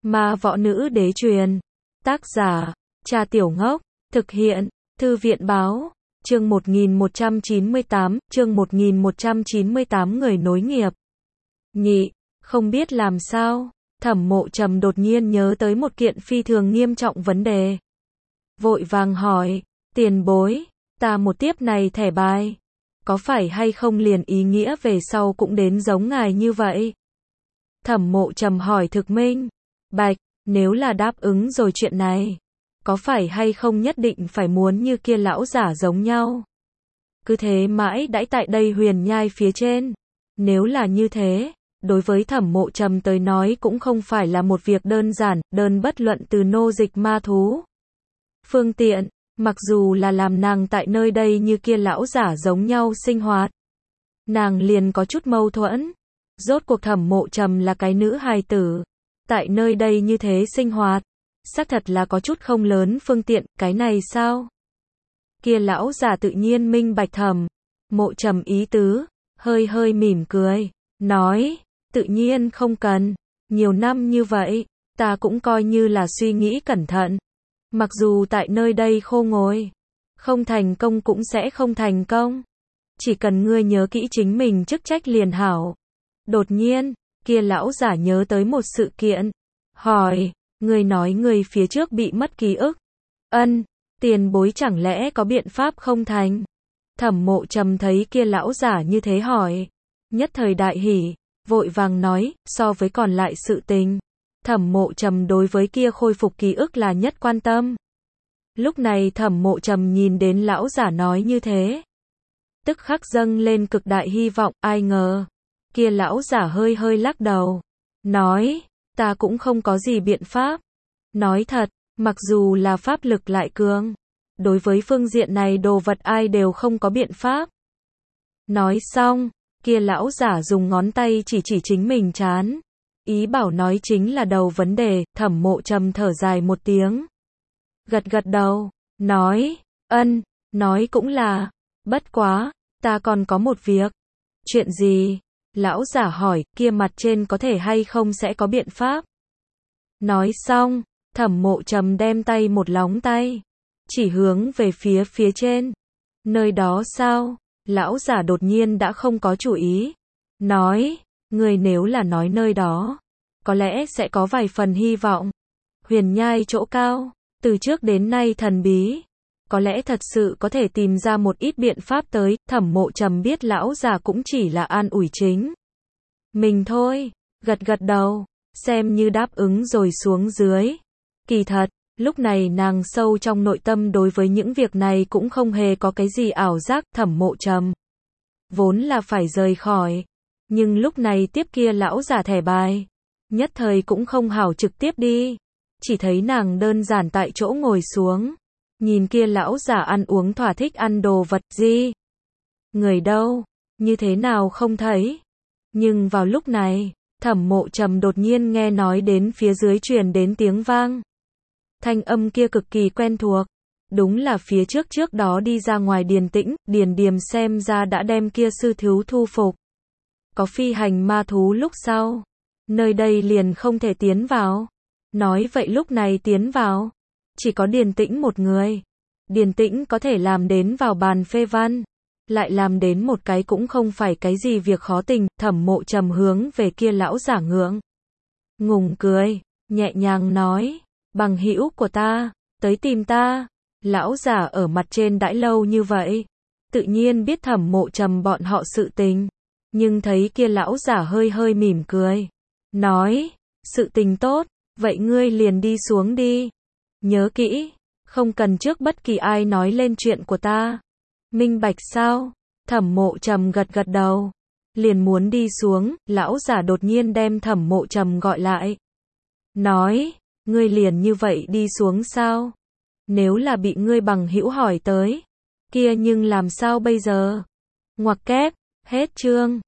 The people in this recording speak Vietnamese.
Ma võ nữ đế truyền. Tác giả, Cha Tiểu Ngốc. Thực hiện, Thư viện Báo. Chương 1198, người nối nghiệp. Nhị, không biết làm sao, Thẩm Mộ Trầm đột nhiên nhớ tới một kiện phi thường nghiêm trọng vấn đề. Vội vàng hỏi, tiền bối, ta một tiếp này thẻ bài, có phải hay không liền ý nghĩa về sau cũng đến giống ngài như vậy? Thẩm Mộ Trầm hỏi thực minh bạch, nếu là đáp ứng rồi chuyện này, có phải hay không nhất định phải muốn như kia lão giả giống nhau? Cứ thế mãi đãi tại đây huyền nhai phía trên. Nếu là như thế, đối với Thẩm Mộ Trầm tới nói cũng không phải là một việc đơn giản, đơn bất luận từ nô dịch ma thú. Phương tiện, mặc dù là làm nàng tại nơi đây như kia lão giả giống nhau sinh hoạt, nàng liền có chút mâu thuẫn. Rốt cuộc Thẩm Mộ Trầm là cái nữ hài tử, tại nơi đây như thế sinh hoạt, xác thật là có chút không lớn phương tiện, cái này sao? Kia lão giả tự nhiên minh bạch Thẩm Mộ Trầm ý tứ, hơi hơi mỉm cười, nói, tự nhiên không cần, nhiều năm như vậy, ta cũng coi như là suy nghĩ cẩn thận. Mặc dù tại nơi đây khô ngồi, không thành công cũng sẽ không thành công. Chỉ cần ngươi nhớ kỹ chính mình chức trách liền hảo. Đột nhiên, kia lão giả nhớ tới một sự kiện, hỏi, ngươi nói ngươi phía trước bị mất ký ức. Ân, tiền bối chẳng lẽ có biện pháp không thành? Thẩm Mộ Trầm thấy kia lão giả như thế hỏi, nhất thời đại hỉ, vội vàng nói, so với còn lại sự tình, Thẩm Mộ Trầm đối với kia khôi phục ký ức là nhất quan tâm. Lúc này Thẩm Mộ Trầm nhìn đến lão giả nói như thế, tức khắc dâng lên cực đại hy vọng, ai ngờ, kia lão giả hơi hơi lắc đầu, nói, ta cũng không có gì biện pháp. Nói thật, mặc dù là pháp lực lại cường, đối với phương diện này đồ vật ai đều không có biện pháp. Nói xong, kia lão giả dùng ngón tay chỉ chính mình trán, ý bảo nói chính là đầu vấn đề. Thẩm Mộ Trầm thở dài một tiếng, gật gật đầu, nói, ân, nói cũng là, bất quá, ta còn có một việc. Chuyện gì? Lão giả hỏi, kia mặt trên có thể hay không sẽ có biện pháp. Nói xong, Thẩm Mộ Trầm đem tay một lóng tay, chỉ hướng về phía trên. Nơi đó sao? Lão giả đột nhiên đã không có chủ ý. Nói, người nếu là nói nơi đó, có lẽ sẽ có vài phần hy vọng. Huyền nhai chỗ cao, từ trước đến nay thần bí, có lẽ thật sự có thể tìm ra một ít biện pháp tới. Thẩm Mộ Trầm biết lão già cũng chỉ là an ủi chính mình thôi, gật gật đầu, xem như đáp ứng rồi xuống dưới. Kỳ thật, lúc này nàng sâu trong nội tâm đối với những việc này cũng không hề có cái gì ảo giác. Thẩm Mộ Trầm vốn là phải rời khỏi, nhưng lúc này tiếp kia lão già thẻ bài, nhất thời cũng không hảo trực tiếp đi, chỉ thấy nàng đơn giản tại chỗ ngồi xuống, nhìn kia lão già ăn uống thỏa thích ăn đồ vật gì. Người đâu, như thế nào không thấy? Nhưng vào lúc này, Thẩm Mộ Trầm đột nhiên nghe nói đến phía dưới truyền đến tiếng vang. Thanh âm kia cực kỳ quen thuộc, đúng là phía trước đó đi ra ngoài Điền Tĩnh. Điền Điềm xem ra đã đem kia sư thú thu phục. Có phi hành ma thú lúc sau, nơi đây liền không thể tiến vào. Nói vậy lúc này tiến vào, chỉ có Điền Tĩnh một người. Điền Tĩnh có thể làm đến vào bàn phê văn, lại làm đến một cái cũng không phải cái gì việc khó tình. Thẩm Mộ Trầm hướng về kia lão giả ngùng cười, nhẹ nhàng nói, bằng hữu của ta, tới tìm ta. Lão giả ở mặt trên đãi lâu như vậy, tự nhiên biết Thẩm Mộ Trầm bọn họ sự tình, nhưng thấy kia lão giả hơi hơi mỉm cười, nói, sự tình tốt, vậy ngươi liền đi xuống đi. Nhớ kỹ, không cần trước bất kỳ ai nói lên chuyện của ta. Minh bạch sao? Thẩm Mộ Trầm gật gật đầu, liền muốn đi xuống. Lão giả đột nhiên đem Thẩm Mộ Trầm gọi lại, nói, ngươi liền như vậy đi xuống sao? Nếu là bị ngươi bằng hữu hỏi tới, kia nhưng làm sao bây giờ? Ngoặc kép, hết chương.